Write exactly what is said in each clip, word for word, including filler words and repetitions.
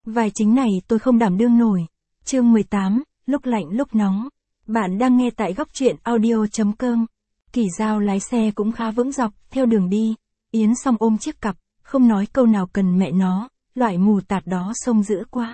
Vai chính này tôi không đảm đương nổi. Chương mười tám, lúc lạnh lúc nóng. Bạn đang nghe tại góc truyện audio chấm com. Kỳ Dao lái xe cũng khá vững dọc, theo đường đi. Yến Song ôm chiếc cặp, không nói câu nào cần mẹ nó, loại mù tạt đó xông dữ quá.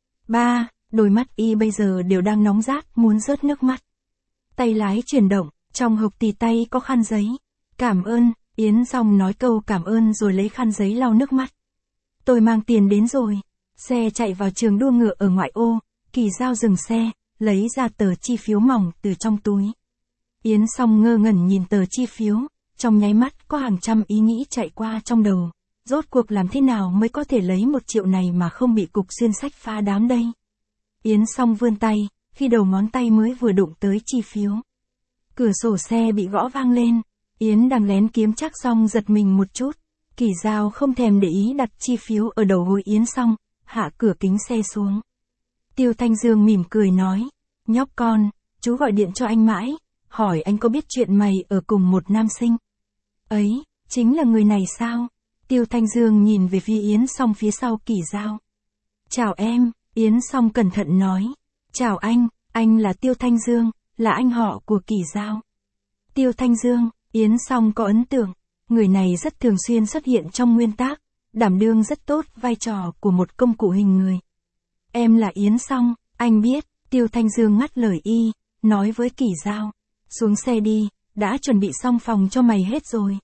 Ba, đôi mắt y bây giờ đều đang nóng rát, muốn rớt nước mắt. Tay lái chuyển động, trong hộc tì tay có khăn giấy. Cảm ơn, Yến Song nói câu cảm ơn rồi lấy khăn giấy lau nước mắt. Tôi mang tiền đến rồi. Xe chạy vào trường đua ngựa ở ngoại ô, Kỳ Dao dừng xe, lấy ra tờ chi phiếu mỏng từ trong túi. Yến Song ngơ ngẩn nhìn tờ chi phiếu, trong nháy mắt có hàng trăm ý nghĩ chạy qua trong đầu. Rốt cuộc làm thế nào mới có thể lấy một triệu này mà không bị cục xuyên sách phá đám đây? Yến Song vươn tay, khi đầu ngón tay mới vừa đụng tới chi phiếu. Cửa sổ xe bị gõ vang lên, Yến đang lén kiếm Trác Song giật mình một chút. Kỳ Dao không thèm để ý đặt chi phiếu ở đầu gối Yến Song, hạ cửa kính xe xuống. Tiêu Thanh Dương mỉm cười nói, nhóc con, chú gọi điện cho anh mãi, hỏi anh có biết chuyện mày ở cùng một nam sinh. Ấy, chính là người này sao? Tiêu Thanh Dương nhìn về phía Yến Song phía sau Kỳ Dao. Chào em, Yến Song cẩn thận nói. Chào anh, anh là Tiêu Thanh Dương, là anh họ của Kỳ Dao. Tiêu Thanh Dương, Yến Song có ấn tượng, người này rất thường xuyên xuất hiện trong nguyên tác, đảm đương rất tốt vai trò của một công cụ hình người. Em là Yến Song, anh biết, Tiêu Thanh Dương ngắt lời y, nói với Kỳ Dao. Xuống xe đi, đã chuẩn bị xong phòng cho mày hết rồi.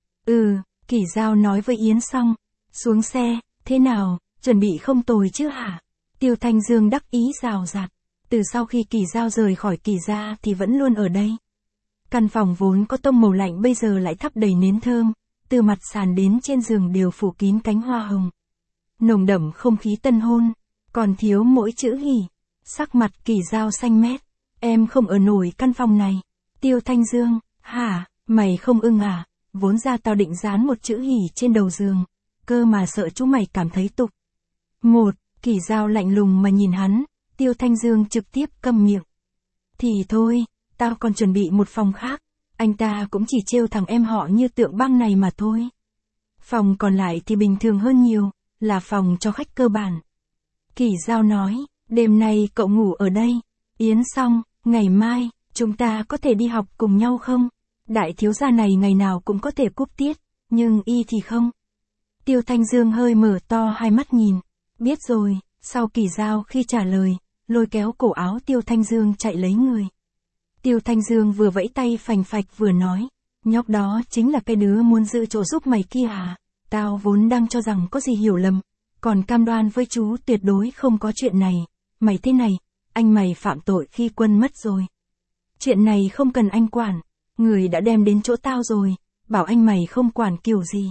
Ừ, Kỳ Dao nói với Yến Song. Xuống xe, thế nào, chuẩn bị không tồi chứ hả? Tiêu Thanh Dương đắc ý rào rạt. Từ sau khi Kỳ Dao rời khỏi Kỳ gia thì vẫn luôn ở đây. Căn phòng vốn có tông màu lạnh bây giờ lại thắp đầy nến thơm, từ mặt sàn đến trên giường đều phủ kín cánh hoa hồng. Nồng đậm không khí tân hôn, còn thiếu mỗi chữ hỉ. Sắc mặt Kỳ Dao xanh mét. Em không ở nổi căn phòng này. Tiêu Thanh Dương, hả, mày không ưng à? Vốn ra tao định dán một chữ hỉ trên đầu giường, cơ mà sợ chúng mày cảm thấy tục. Một, Kỳ Dao lạnh lùng mà nhìn hắn, Tiêu Thanh Dương trực tiếp câm miệng. Thì thôi, tao còn chuẩn bị một phòng khác, anh ta cũng chỉ trêu thằng em họ như tượng băng này mà thôi. Phòng còn lại thì bình thường hơn nhiều, là phòng cho khách cơ bản. Kỳ Dao nói, đêm nay cậu ngủ ở đây. Yến Song, ngày mai, chúng ta có thể đi học cùng nhau không? Đại thiếu gia này ngày nào cũng có thể cúp tiết, nhưng y thì không. Tiêu Thanh Dương hơi mở to hai mắt nhìn. Biết rồi, sau Kỳ Dao khi trả lời, lôi kéo cổ áo Tiêu Thanh Dương chạy lấy người. Tiêu Thanh Dương vừa vẫy tay phành phạch vừa nói, nhóc đó chính là cái đứa muốn giữ chỗ giúp mày kia à? Tao vốn đang cho rằng có gì hiểu lầm, còn cam đoan với chú tuyệt đối không có chuyện này. Mày thế này, anh mày phạm tội khi quân mất rồi. Chuyện này không cần anh quản, người đã đem đến chỗ tao rồi, bảo anh mày không quản kiểu gì.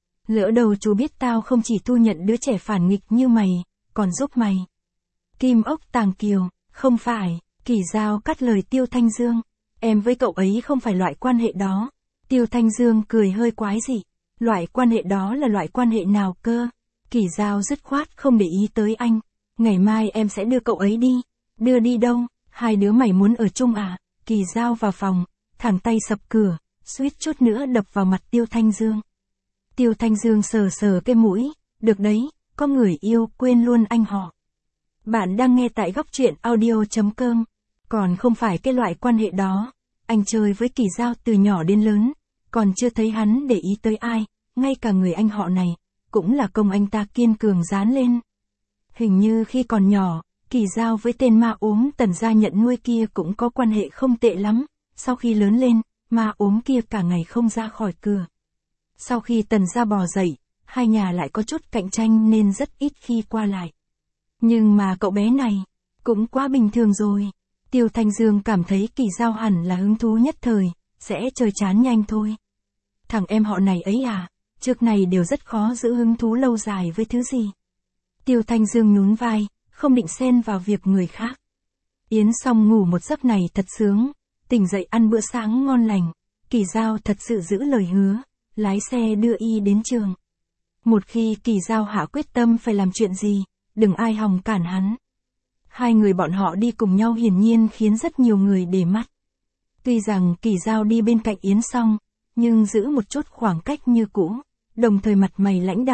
Lỡ đầu chú biết tao không chỉ thu nhận đứa trẻ phản nghịch như mày, còn giúp mày. Kim ốc tàng kiều, không phải, Kỳ Dao cắt lời Tiêu Thanh Dương. Em với cậu ấy không phải loại quan hệ đó. Tiêu Thanh Dương cười hơi quái dị. Loại quan hệ đó là loại quan hệ nào cơ? Kỳ Dao dứt khoát không để ý tới anh. Ngày mai em sẽ đưa cậu ấy đi. Đưa đi đâu? Hai đứa mày muốn ở chung à? Kỳ Dao vào phòng, thẳng tay sập cửa, suýt chút nữa đập vào mặt Tiêu Thanh Dương. Tiêu Thanh Dương sờ sờ cái mũi, được đấy, có người yêu quên luôn anh họ. Bạn đang nghe tại góc truyện audio chấm com, còn không phải cái loại quan hệ đó. Anh chơi với Kỳ Dao từ nhỏ đến lớn, còn chưa thấy hắn để ý tới ai, ngay cả người anh họ này, cũng là công anh ta kiên cường dán lên. Hình như khi còn nhỏ, Kỳ Dao với tên ma ốm Tần gia nhận nuôi kia cũng có quan hệ không tệ lắm, sau khi lớn lên, ma ốm kia cả ngày không ra khỏi cửa. Sau khi Tần gia bò dậy, hai nhà lại có chút cạnh tranh nên rất ít khi qua lại. Nhưng mà cậu bé này, cũng quá bình thường rồi. Tiêu Thanh Dương cảm thấy Kỳ Dao hẳn là hứng thú nhất thời, sẽ chơi chán nhanh thôi. Thằng em họ này ấy à, trước này đều rất khó giữ hứng thú lâu dài với thứ gì. Tiêu Thanh Dương nhún vai, không định xen vào việc người khác. Yến Song ngủ một giấc này thật sướng, tỉnh dậy ăn bữa sáng ngon lành. Kỳ Dao thật sự giữ lời hứa, lái xe đưa y đến trường. Một khi Kỳ Dao hạ quyết tâm phải làm chuyện gì, đừng ai hòng cản hắn. Hai người bọn họ đi cùng nhau hiển nhiên khiến rất nhiều người để mắt. Tuy rằng Kỳ Dao đi bên cạnh Yến Song, nhưng giữ một chút khoảng cách như cũ, đồng thời mặt mày lãnh đạm,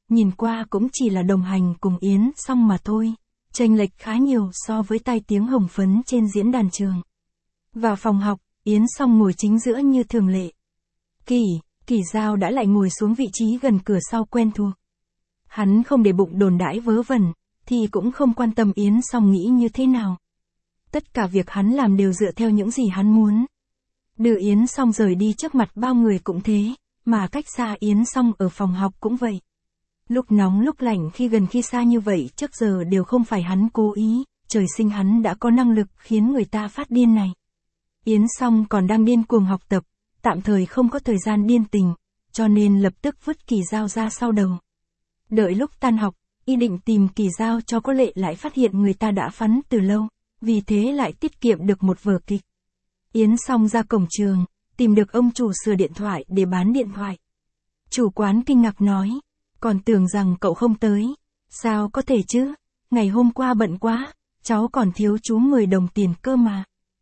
nhìn qua cũng chỉ là đồng hành cùng Yến Song mà thôi, chênh lệch khá nhiều so với tai tiếng hồng phấn trên diễn đàn trường. Vào phòng học, Yến Song ngồi chính giữa như thường lệ. Kỳ, Kỳ Giao đã lại ngồi xuống vị trí gần cửa sau quen thuộc. Hắn không để bụng đồn đãi vớ vẩn, thì cũng không quan tâm Yến Song nghĩ như thế nào. Tất cả việc hắn làm đều dựa theo những gì hắn muốn. Đưa Yến Song rời đi trước mặt bao người cũng thế, mà cách xa Yến Song ở phòng học cũng vậy. Lúc nóng lúc lạnh khi gần khi xa như vậy trước giờ đều không phải hắn cố ý, trời sinh hắn đã có năng lực khiến người ta phát điên này. Yến Song còn đang điên cuồng học tập, tạm thời không có thời gian điên tình, cho nên lập tức vứt Kỳ Giao ra sau đầu. Đợi lúc tan học, y định tìm Kỳ Giao cho có lệ lại phát hiện người ta đã phắn từ lâu, vì thế lại tiết kiệm được một vở kịch. Yến Song ra cổng trường, tìm được ông chủ sửa điện thoại để bán điện thoại. Chủ quán kinh ngạc nói, còn tưởng rằng cậu không tới. Sao có thể chứ, ngày hôm qua bận quá, cháu còn thiếu chú mười đồng tiền cơ mà.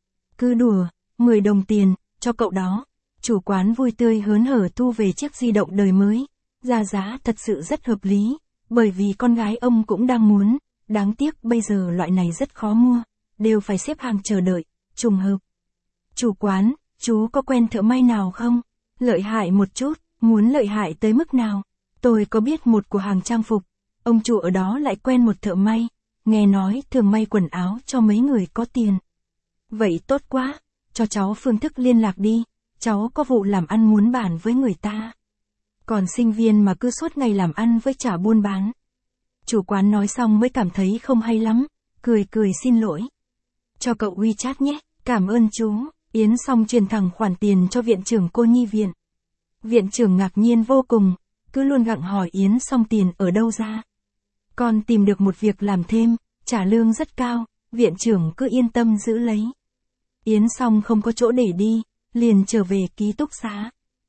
Cứ đùa, mười đồng tiền, cho cậu đó. Chủ quán vui tươi hớn hở thu về chiếc di động đời mới. Giá giá thật sự rất hợp lý, bởi vì con gái ông cũng đang muốn. Đáng tiếc bây giờ loại này rất khó mua, đều phải xếp hàng chờ đợi, trùng hợp. Chủ quán, chú có quen thợ may nào không? Lợi hại một chút, muốn lợi hại tới mức nào? Tôi có biết một cửa hàng trang phục, ông chủ ở đó lại quen một thợ may, nghe nói thường may quần áo cho mấy người có tiền. Vậy tốt quá, cho cháu phương thức liên lạc đi, cháu có vụ làm ăn muốn bàn với người ta. Còn sinh viên mà cứ suốt ngày làm ăn với chả buôn bán. Chủ quán nói xong mới cảm thấy không hay lắm, cười cười xin lỗi. Cho cậu WeChat nhé, cảm ơn chú. Yến Song truyền thẳng khoản tiền cho viện trưởng cô nhi viện. Viện trưởng ngạc nhiên vô cùng, cứ luôn gặng hỏi Yến Song tiền ở đâu ra. Con tìm được một việc làm thêm, trả lương rất cao, viện trưởng cứ yên tâm giữ lấy. Yến Song không có chỗ để đi, liền trở về ký túc xá.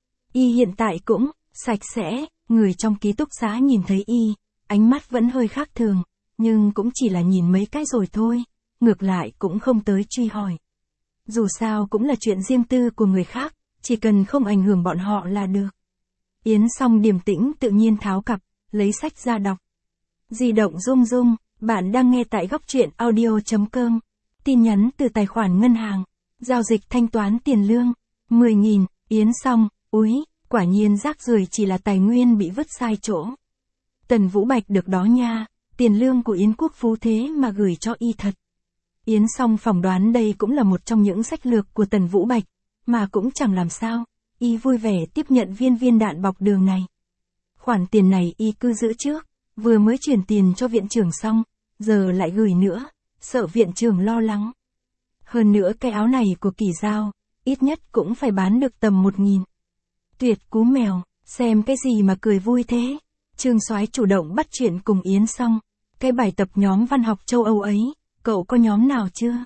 Y hiện tại cũng sạch sẽ, người trong ký túc xá nhìn thấy y, ánh mắt vẫn hơi khác thường, nhưng cũng chỉ là nhìn mấy cái rồi thôi, ngược lại cũng không tới truy hỏi. Dù sao cũng là chuyện riêng tư của người khác, chỉ cần không ảnh hưởng bọn họ là được. Yến Song điềm tĩnh tự nhiên tháo cặp, lấy sách ra đọc. Di động rung rung, bạn đang nghe tại góc truyện audio chấm com. Tin nhắn từ tài khoản ngân hàng, giao dịch thanh toán tiền lương, mười nghìn, Yến Song, úi, quả nhiên rác rưởi chỉ là tài nguyên bị vứt sai chỗ. Tần Vũ Bạch được đó nha, tiền lương của Yến Quốc Phú thế mà gửi cho y thật. Yến Song phỏng đoán đây cũng là một trong những sách lược của Tần Vũ Bạch, mà cũng chẳng làm sao, y vui vẻ tiếp nhận viên viên đạn bọc đường này. Khoản tiền này y cứ giữ trước, vừa mới chuyển tiền cho viện trưởng xong, giờ lại gửi nữa, sợ viện trưởng lo lắng. Hơn nữa cái áo này của Kỳ Giao, ít nhất cũng phải bán được tầm một nghìn. Tuyệt cú mèo, xem cái gì mà cười vui thế. Trương Soái chủ động bắt chuyện cùng Yến Song, cái bài tập nhóm văn học châu Âu ấy, cậu có nhóm nào chưa?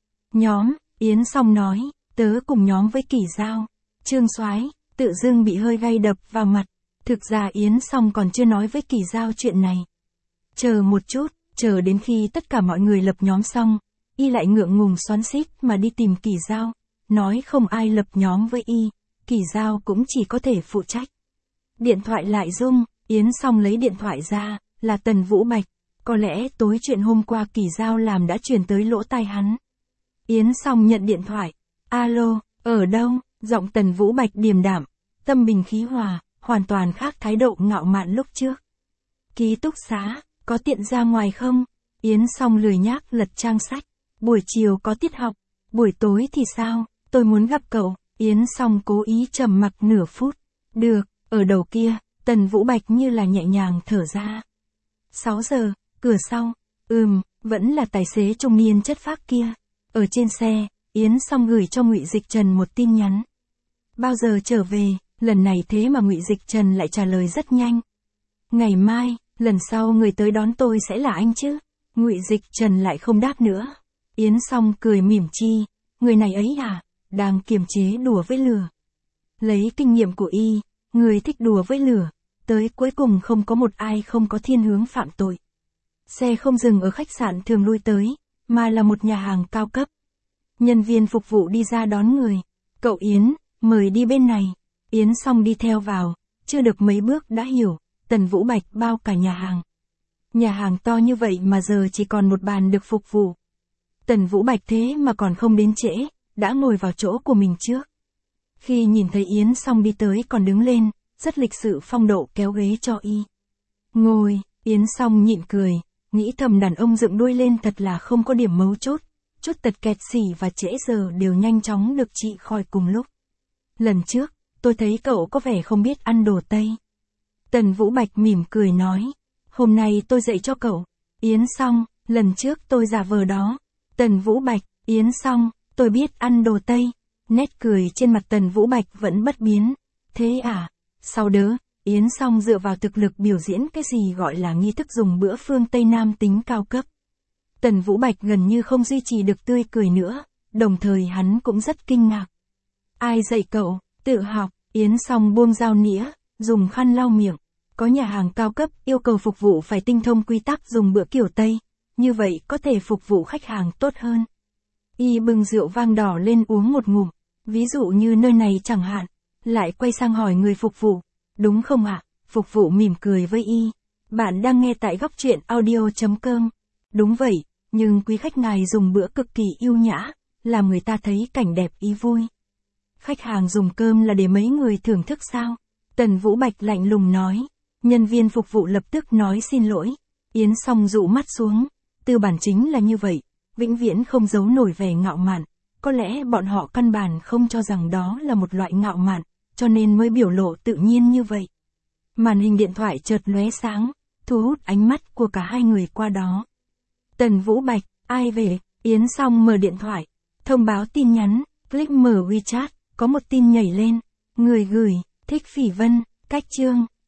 Nhóm, Yến Song nói, tớ cùng nhóm với Kỳ Giao. Trương Soái tự dưng bị hơi gay đập vào mặt, thực ra Yến Song còn chưa nói với Kỳ Giao chuyện này. Chờ một chút, chờ đến khi tất cả mọi người lập nhóm xong, y lại ngượng ngùng xoắn xít mà đi tìm Kỳ Giao, nói không ai lập nhóm với y, Kỳ Giao cũng chỉ có thể phụ trách. Điện thoại lại rung, Yến Song lấy điện thoại ra, là Tần Vũ Bạch, có lẽ tối chuyện hôm qua Kỳ Giao làm đã truyền tới lỗ tai hắn. Yến Song nhận điện thoại, alo, ở đâu? Giọng Tần Vũ Bạch điềm đạm, tâm bình khí hòa, hoàn toàn khác thái độ ngạo mạn lúc trước. Ký túc xá, có tiện ra ngoài không? Yến Song lười nhác lật trang sách, buổi chiều có tiết học, buổi tối thì sao? Tôi muốn gặp cậu. Yến Song cố ý trầm mặc nửa phút. Được, ở đầu kia, Tần Vũ Bạch như là nhẹ nhàng thở ra. sáu giờ, cửa sau, ừm, vẫn là tài xế trung niên chất phác kia. Ở trên xe, Yến Song gửi cho Ngụy Dịch Trần một tin nhắn. Bao giờ trở về? Lần này thế mà Ngụy Dịch Trần lại trả lời rất nhanh. Ngày mai, lần sau người tới đón tôi sẽ là anh chứ? Ngụy Dịch Trần lại không đáp nữa. Yến Song cười mỉm chi, người này ấy à, đang kiềm chế đùa với lửa. Lấy kinh nghiệm của y, người thích đùa với lửa, tới cuối cùng không có một ai không có thiên hướng phạm tội. Xe không dừng ở khách sạn thường lui tới, mà là một nhà hàng cao cấp. Nhân viên phục vụ đi ra đón người. Cậu Yến, mời đi bên này. Yến Song đi theo vào, chưa được mấy bước đã hiểu, Tần Vũ Bạch bao cả nhà hàng. Nhà hàng to như vậy mà giờ chỉ còn một bàn được phục vụ. Tần Vũ Bạch thế mà còn không đến trễ, đã ngồi vào chỗ của mình trước. Khi nhìn thấy Yến Song đi tới còn đứng lên, rất lịch sự phong độ kéo ghế cho y. Ngồi, Yến Song nhịn cười, nghĩ thầm đàn ông dựng đuôi lên thật là không có điểm mấu chốt. Chút tật kẹt xỉ và trễ giờ đều nhanh chóng được trị khỏi cùng lúc. Lần trước, tôi thấy cậu có vẻ không biết ăn đồ Tây. Tần Vũ Bạch mỉm cười nói. Hôm nay tôi dạy cho cậu. Yến Song, lần trước tôi giả vờ đó. Tần Vũ Bạch, Yến Song, tôi biết ăn đồ Tây. Nét cười trên mặt Tần Vũ Bạch vẫn bất biến. Thế à? Sau đó, Yến Song dựa vào thực lực biểu diễn cái gì gọi là nghi thức dùng bữa phương Tây Nam tính cao cấp. Tần Vũ Bạch gần như không duy trì được tươi cười nữa, đồng thời hắn cũng rất kinh ngạc. Ai dạy cậu? Tự học. Yến Song buông dao nĩa, dùng khăn lau miệng. Có nhà hàng cao cấp yêu cầu phục vụ phải tinh thông quy tắc dùng bữa kiểu Tây, như vậy có thể phục vụ khách hàng tốt hơn. Y bưng rượu vang đỏ lên uống một ngụm, ví dụ như nơi này chẳng hạn, lại quay sang hỏi người phục vụ, đúng không ạ? Phục vụ mỉm cười với y. Bạn đang nghe tại góc truyện audio chấm com. Đúng vậy, nhưng quý khách ngài dùng bữa cực kỳ yêu nhã, làm người ta thấy cảnh đẹp ý vui. Khách hàng dùng cơm là để mấy người thưởng thức sao? Tần Vũ Bạch lạnh lùng nói. Nhân viên phục vụ lập tức nói xin lỗi. Yến Song dụ mắt xuống. Tư bản chính là như vậy, vĩnh viễn không giấu nổi vẻ ngạo mạn. Có lẽ bọn họ căn bản không cho rằng đó là một loại ngạo mạn, cho nên mới biểu lộ tự nhiên như vậy. Màn hình điện thoại chợt lóe sáng, thu hút ánh mắt của cả hai người qua đó. Tần Vũ Bạch, ai về? Yến Song mở điện thoại, thông báo tin nhắn, click mở WeChat, có một tin nhảy lên. Người gửi, Thích Phỉ Vân, cách chương.